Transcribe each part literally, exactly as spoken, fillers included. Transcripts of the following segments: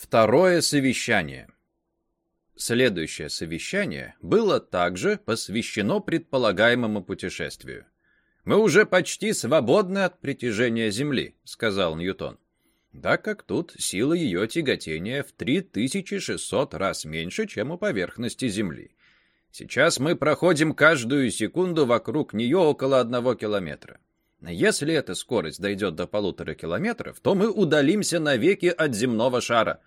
Второе совещание. Следующее совещание было также посвящено предполагаемому путешествию. «Мы уже почти свободны от притяжения Земли», — сказал Ньютон, так как тут сила ее тяготения в три тысячи шестьсот раз меньше, чем у поверхности Земли. Сейчас мы проходим каждую секунду вокруг нее около одного километра. Если эта скорость дойдет до полутора километров, то мы удалимся навеки от земного шара.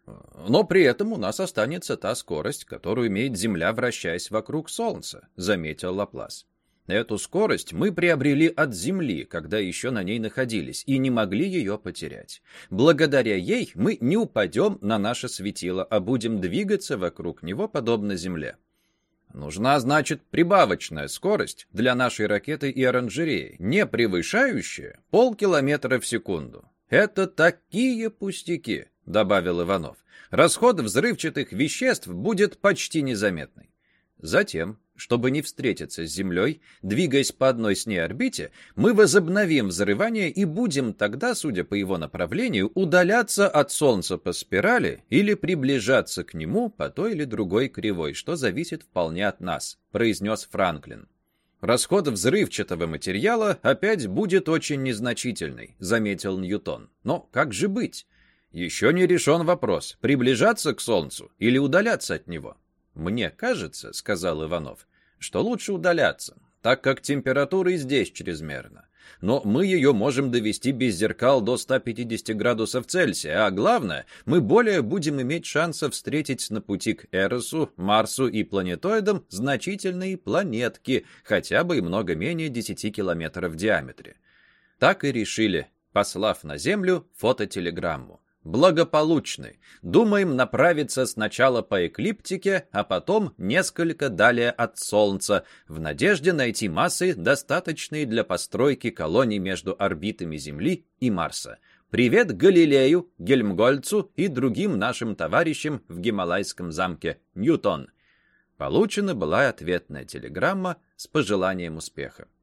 Но при этом у нас останется та скорость, которую имеет Земля, вращаясь вокруг Солнца, заметил Лаплас. Эту скорость мы приобрели от Земли, когда еще на ней находились, и не могли ее потерять. Благодаря ей мы не упадем на наше светило, а будем двигаться вокруг него, подобно Земле. Нужна, значит, прибавочная скорость для нашей ракеты и оранжереи, не превышающая полкилометра в секунду. Это такие пустяки, добавил Иванов. Расход взрывчатых веществ будет почти незаметный. Затем, чтобы не встретиться с Землей, двигаясь по одной с ней орбите, мы возобновим взрывание и будем тогда, судя по его направлению, удаляться от Солнца по спирали или приближаться к нему по той или другой кривой, что зависит вполне от нас, произнес Франклин. Расход взрывчатого материала опять будет очень незначительный, заметил Ньютон. Но как же быть? Еще не решен вопрос, приближаться к Солнцу или удаляться от него. «Мне кажется, — сказал Иванов, — что лучше удаляться, так как температура и здесь чрезмерна. Но мы ее можем довести без зеркал до ста пятидесяти градусов Цельсия, а главное, мы более будем иметь шансов встретить на пути к Эросу, Марсу и планетоидам значительные планетки, хотя бы и много менее десяти километров в диаметре». Так и решили, послав на Землю фототелеграмму. Благополучны. Думаем направиться сначала по эклиптике, а потом несколько далее от Солнца, в надежде найти массы, достаточные для постройки колоний между орбитами Земли и Марса. Привет Галилею, Гельмгольцу и другим нашим товарищам в Гималайском замке. Ньютон. Получена была ответная телеграмма с пожеланием успеха.